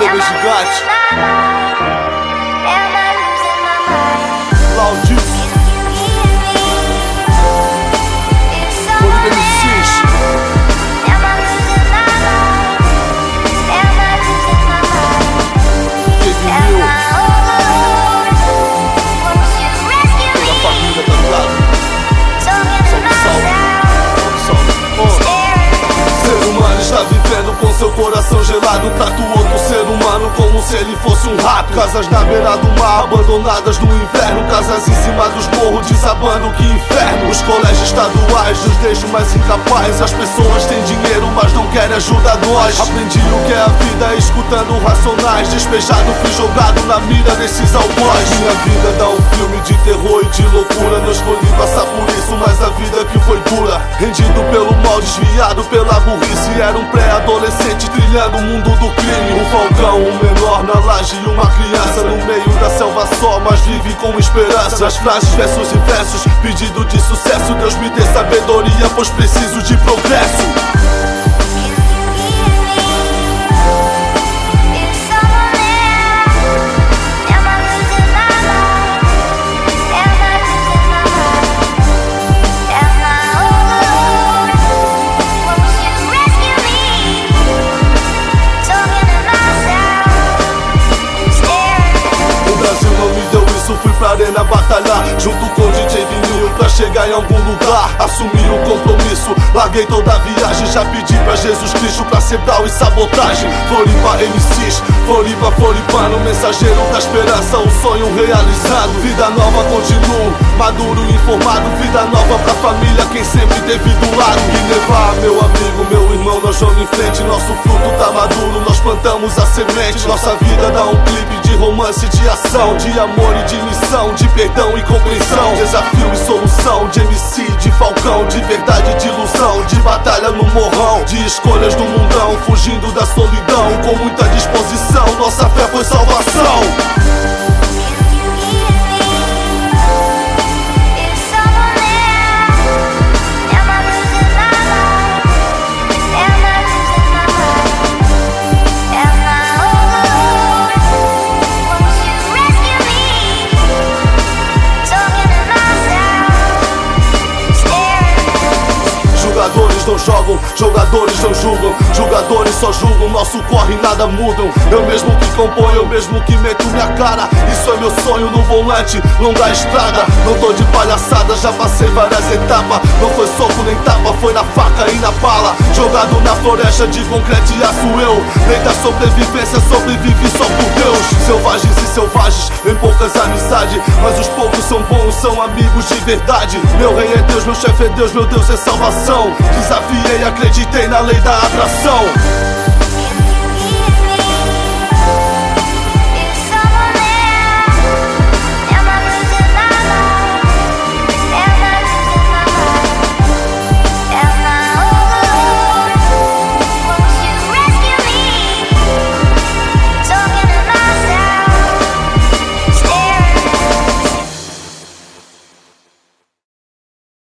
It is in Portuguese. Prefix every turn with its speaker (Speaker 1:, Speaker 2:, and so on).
Speaker 1: bebê gigante. Laudis. Florida MCs. Está vivendo com seu coração gelado, trata o outro ser humano como se ele fosse um rato. Casas na beira do mar, abandonadas no inverno, casas em cima dos morros, desabando, que inferno. Os colégios estaduais nos deixam mais incapazes. As pessoas têm dinheiro, mas não querem ajudar nós. Aprendi o que é a vida escutando Racionais. Despejado, fui jogado na mira desses algozes. Minha vida dá um filme de terror e de loucura. Não escolhi passar por isso, mas a vida que foi dura. Rendido pelo mal, desviado pela burrice. Era um pré-adolescente trilhando o mundo do crime. Um falcão, um menor na laje e uma criança no meio da selva só, mas vive com esperança. Nas frases, versos e versos, pedido de sucesso. Deus me dê sabedoria, pois preciso de progresso. Fui pra arena batalhar, junto com o DJ Vinil, pra chegar em algum lugar. Assumir o compromisso, larguei toda a viagem. Já pedi pra Jesus Cristo pra ser brau e sabotagem. Floripa MCs, Floripa floripano, mensageiro da esperança, um sonho realizado. Vida nova continuo, maduro e informado. Vida nova pra família, quem sempre teve do lado. E levar, meu amigo, meu irmão, nós vamos em frente. Nosso fruto tá maduro, nós plantamos a semente. Nossa vida dá um clipe de romance, de ação, de amor e de missão, de perdão e compreensão. Desafio e solução, de MC, de falcão, de verdade e de ilusão, de batalha no morrão, de escolhas no mundão, fugindo da solidão, com muita disposição. Nossa fé foi salvação. Jogadores não jogam, jogadores não julgam, jogadores só julgam, nosso corre e nada mudam. Eu mesmo que componho, eu mesmo que meto minha cara. Isso é meu sonho no volante, longa estrada. Não tô de palhaçada, já passei várias etapas. Não foi soco nem tapa, foi na faca e na bala. Jogado na floresta de concreto e aço eu. Lei da sobrevivência, sobrevivi só por Deus. Selvagens e selvagens, em poucas amizades, mas os poucos são bons, são amigos de verdade. Meu rei é Deus, meu chefe é Deus, meu Deus é salvação. Desafiei, acreditei na lei da atração.